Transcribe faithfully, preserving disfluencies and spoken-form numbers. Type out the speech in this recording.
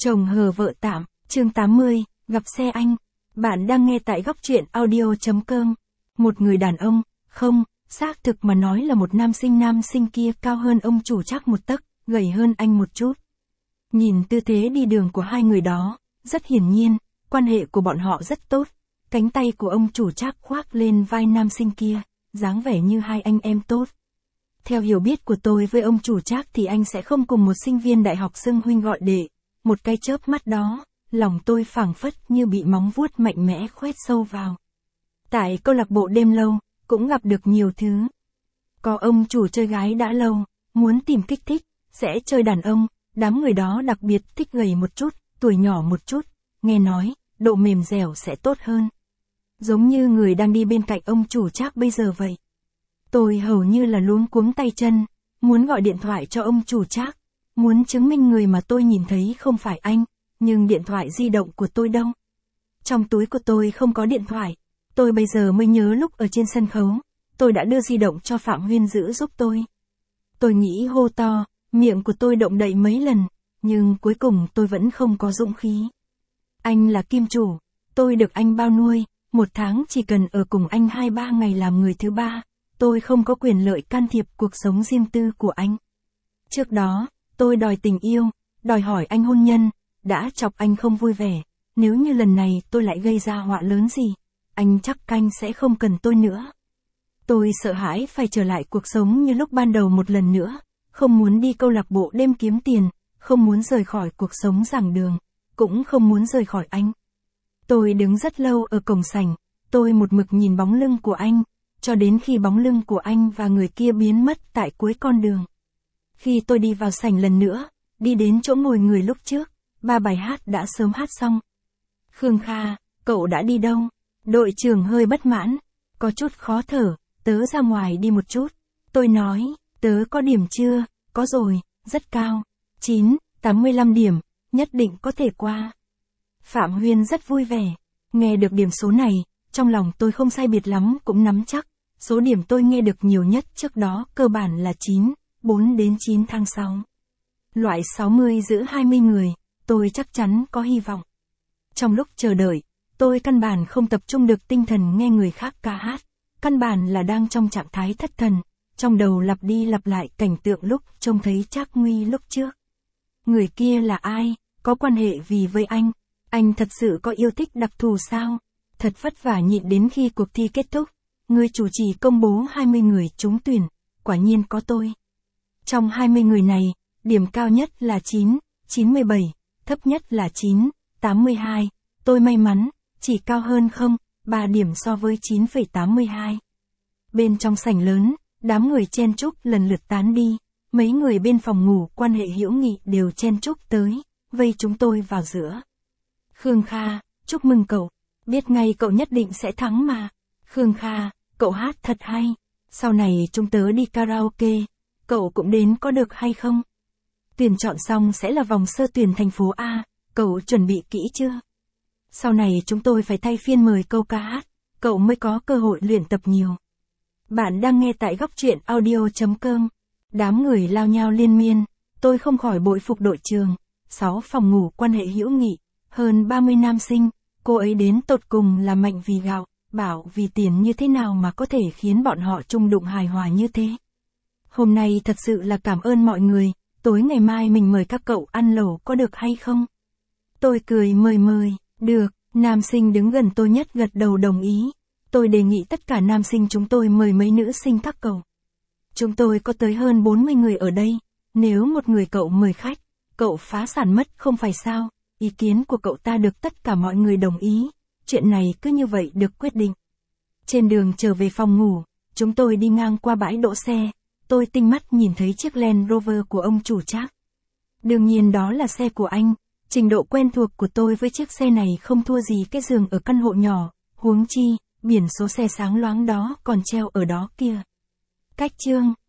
Chồng hờ vợ tạm, chương tám mươi, gặp xe anh. Bạn đang nghe tại góc truyện audio.com. Một người đàn ông, không, xác thực mà nói là một nam sinh nam sinh kia cao hơn ông chủ Trác một tấc, gầy hơn anh một chút. Nhìn tư thế đi đường của hai người đó, rất hiển nhiên, quan hệ của bọn họ rất tốt. Cánh tay của ông chủ Trác khoác lên vai nam sinh kia, dáng vẻ như hai anh em tốt. Theo hiểu biết của tôi với ông chủ Trác thì anh sẽ không cùng một sinh viên đại học xưng huynh gọi đệ. Một cái chớp mắt đó, lòng tôi phảng phất như bị móng vuốt mạnh mẽ khoét sâu vào. Tại câu lạc bộ đêm lâu, cũng gặp được nhiều thứ. Có ông chủ chơi gái đã lâu, muốn tìm kích thích, sẽ chơi đàn ông, đám người đó đặc biệt thích gầy một chút, tuổi nhỏ một chút, nghe nói, độ mềm dẻo sẽ tốt hơn. Giống như người đang đi bên cạnh ông chủ Trác bây giờ vậy. Tôi hầu như là luống cuống tay chân, muốn gọi điện thoại cho ông chủ Trác, muốn chứng minh người mà tôi nhìn thấy không phải anh, nhưng điện thoại di động của tôi đâu? Trong túi của tôi không có điện thoại, tôi bây giờ mới nhớ lúc ở trên sân khấu, tôi đã đưa di động cho Phạm Huyên giữ giúp tôi. Tôi nghĩ hô to, miệng của tôi động đậy mấy lần, nhưng cuối cùng tôi vẫn không có dũng khí. Anh là kim chủ, tôi được anh bao nuôi, một tháng chỉ cần ở cùng anh hai ba ngày làm người thứ ba, tôi không có quyền lợi can thiệp cuộc sống riêng tư của anh. Trước đó, tôi đòi tình yêu, đòi hỏi anh hôn nhân, đã chọc anh không vui vẻ, nếu như lần này tôi lại gây ra họa lớn gì, anh chắc canh sẽ không cần tôi nữa. Tôi sợ hãi phải trở lại cuộc sống như lúc ban đầu một lần nữa, không muốn đi câu lạc bộ đêm kiếm tiền, không muốn rời khỏi cuộc sống giảng đường, cũng không muốn rời khỏi anh. Tôi đứng rất lâu ở cổng sảnh, tôi một mực nhìn bóng lưng của anh, cho đến khi bóng lưng của anh và người kia biến mất tại cuối con đường. Khi tôi đi vào sảnh lần nữa, đi đến chỗ ngồi người lúc trước, ba bài hát đã sớm hát xong. Khương Kha, cậu đã đi đâu? Đội trưởng hơi bất mãn, có chút khó thở, tớ ra ngoài đi một chút. Tôi nói, tớ có điểm chưa? Có rồi, rất cao. chín, tám mươi lăm điểm, nhất định có thể qua. Phạm Huyên rất vui vẻ, nghe được điểm số này, trong lòng tôi không sai biệt lắm cũng nắm chắc. Số điểm tôi nghe được nhiều nhất trước đó cơ bản là chín, bốn đến chín tháng sáu. Loại sáu mươi giữa hai mươi người, tôi chắc chắn có hy vọng. Trong lúc chờ đợi, tôi căn bản không tập trung được tinh thần nghe người khác ca hát, căn bản là đang trong trạng thái thất thần, trong đầu lặp đi lặp lại cảnh tượng lúc trông thấy Trác Nguy lúc trước. Người kia là ai, có quan hệ gì với anh, anh thật sự có yêu thích đặc thù sao? Thật vất vả nhịn đến khi cuộc thi kết thúc, người chủ trì công bố hai mươi người trúng tuyển, quả nhiên có tôi. Trong hai mươi người này, điểm cao nhất là chín, chín mươi bảy, thấp nhất là chín, tám mươi hai, tôi may mắn, chỉ cao hơn không, ba điểm so với chín phẩy tám mươi hai. Bên trong sảnh lớn, đám người chen chúc lần lượt tán đi, mấy người bên phòng ngủ quan hệ hữu nghị đều chen chúc tới, vây chúng tôi vào giữa. Khương Kha, chúc mừng cậu, biết ngay cậu nhất định sẽ thắng mà. Khương Kha, cậu hát thật hay, sau này chúng tớ đi karaoke, cậu cũng đến có được hay không? Tuyển chọn xong sẽ là vòng sơ tuyển thành phố A, cậu chuẩn bị kỹ chưa? Sau này chúng tôi phải thay phiên mời câu ca hát, cậu mới có cơ hội luyện tập nhiều. Bạn đang nghe tại góc truyện audio.com. Đám người lao nhao liên miên, tôi không khỏi bội phục đội trường. sáu phòng ngủ quan hệ hữu nghị, hơn ba mươi nam sinh, cô ấy đến tột cùng là mạnh vì gạo, bảo vì tiền như thế nào mà có thể khiến bọn họ chung đụng hài hòa như thế. Hôm nay thật sự là cảm ơn mọi người, tối ngày mai mình mời các cậu ăn lẩu có được hay không? Tôi cười mời mời, được, nam sinh đứng gần tôi nhất gật đầu đồng ý. Tôi đề nghị tất cả nam sinh chúng tôi mời mấy nữ sinh các cậu. Chúng tôi có tới hơn bốn mươi người ở đây, nếu một người cậu mời khách, cậu phá sản mất không phải sao? Ý kiến của cậu ta được tất cả mọi người đồng ý, chuyện này cứ như vậy được quyết định. Trên đường trở về phòng ngủ, chúng tôi đi ngang qua bãi đỗ xe, tôi tinh mắt nhìn thấy chiếc Land Rover của ông chủ Trác. Đương nhiên đó là xe của anh, trình độ quen thuộc của tôi với chiếc xe này không thua gì cái giường ở căn hộ nhỏ, huống chi, biển số xe sáng loáng đó còn treo ở đó kia. Cách chương